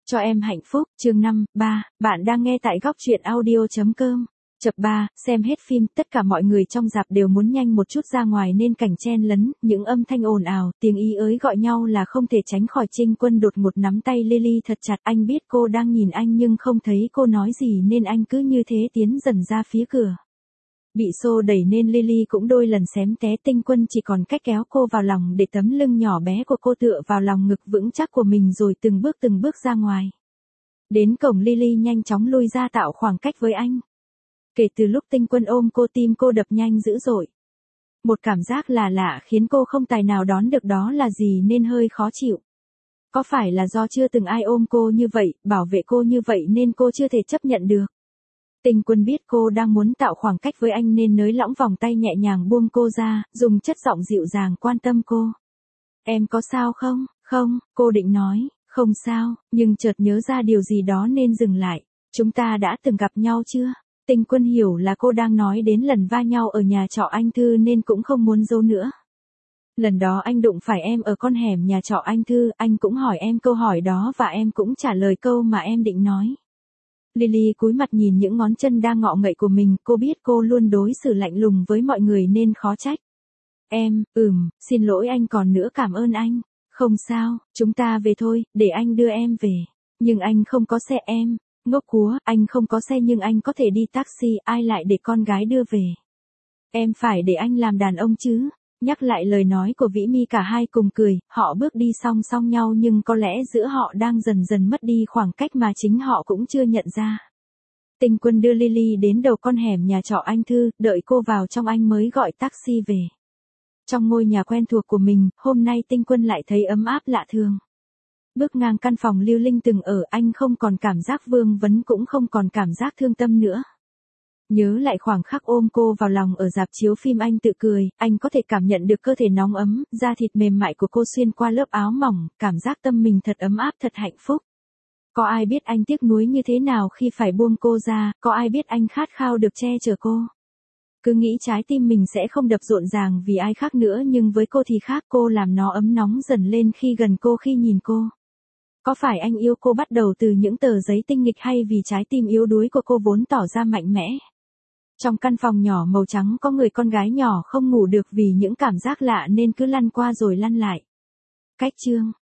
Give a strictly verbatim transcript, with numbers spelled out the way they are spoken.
Cho em hạnh phúc, chương năm, ba, bạn đang nghe tại góc truyện audio.com. Chập ba, xem hết phim, tất cả mọi người trong rạp đều muốn nhanh một chút ra ngoài nên cảnh chen lấn, những âm thanh ồn ào, tiếng ý ới gọi nhau là không thể tránh khỏi. Trinh Quân đột ngột nắm tay Lily thật chặt, anh biết cô đang nhìn anh nhưng không thấy cô nói gì nên anh cứ như thế tiến dần ra phía cửa. Bị xô đẩy nên Lily cũng đôi lần xém té, Tinh Quân chỉ còn cách kéo cô vào lòng để tấm lưng nhỏ bé của cô tựa vào lòng ngực vững chắc của mình rồi từng bước từng bước ra ngoài. Đến cổng Lily nhanh chóng lui ra tạo khoảng cách với anh. Kể từ lúc Tinh Quân ôm cô, tim cô đập nhanh dữ dội. Một cảm giác là lạ khiến cô không tài nào đoán được đó là gì nên hơi khó chịu. Có phải là do chưa từng ai ôm cô như vậy, bảo vệ cô như vậy nên cô chưa thể chấp nhận được? Tinh Quân biết cô đang muốn tạo khoảng cách với anh nên nới lỏng vòng tay nhẹ nhàng buông cô ra, dùng chất giọng dịu dàng quan tâm cô. Em có sao không? Không, cô định nói, không sao, nhưng chợt nhớ ra điều gì đó nên dừng lại. Chúng ta đã từng gặp nhau chưa? Tinh Quân hiểu là cô đang nói đến lần va nhau ở nhà trọ anh Thư nên cũng không muốn giấu nữa. Lần đó anh đụng phải em ở con hẻm nhà trọ anh Thư, anh cũng hỏi em câu hỏi đó và em cũng trả lời câu mà em định nói. Lily cúi mặt nhìn những ngón chân đang ngọ ngậy của mình, cô biết cô luôn đối xử lạnh lùng với mọi người nên khó trách. Em, ừm, xin lỗi anh, còn nữa cảm ơn anh. Không sao, chúng ta về thôi, để anh đưa em về. Nhưng anh không có xe em. Ngốc cúa, anh không có xe nhưng anh có thể đi taxi, ai lại để con gái đưa về. Em phải để anh làm đàn ông chứ. Nhắc lại lời nói của Vĩ Mi cả hai cùng cười, họ bước đi song song nhau nhưng có lẽ giữa họ đang dần dần mất đi khoảng cách mà chính họ cũng chưa nhận ra. Tinh Quân đưa Lily đến đầu con hẻm nhà trọ anh Thư, đợi cô vào trong anh mới gọi taxi về. Trong ngôi nhà quen thuộc của mình, hôm nay Tinh Quân lại thấy ấm áp lạ thường. Bước ngang căn phòng Lưu Linh từng ở, anh không còn cảm giác vương vấn cũng không còn cảm giác thương tâm nữa. Nhớ lại khoảng khắc ôm cô vào lòng ở rạp chiếu phim, anh tự cười, anh có thể cảm nhận được cơ thể nóng ấm, da thịt mềm mại của cô xuyên qua lớp áo mỏng, cảm giác tâm mình thật ấm áp, thật hạnh phúc. Có ai biết anh tiếc nuối như thế nào khi phải buông cô ra, có ai biết anh khát khao được che chở cô. Cứ nghĩ trái tim mình sẽ không đập rộn ràng vì ai khác nữa nhưng với cô thì khác, cô làm nó ấm nóng dần lên khi gần cô, khi nhìn cô. Có phải anh yêu cô bắt đầu từ những tờ giấy tinh nghịch hay vì trái tim yếu đuối của cô vốn tỏ ra mạnh mẽ? Trong căn phòng nhỏ màu trắng có người con gái nhỏ không ngủ được vì những cảm giác lạ nên cứ lăn qua rồi lăn lại. Cách chương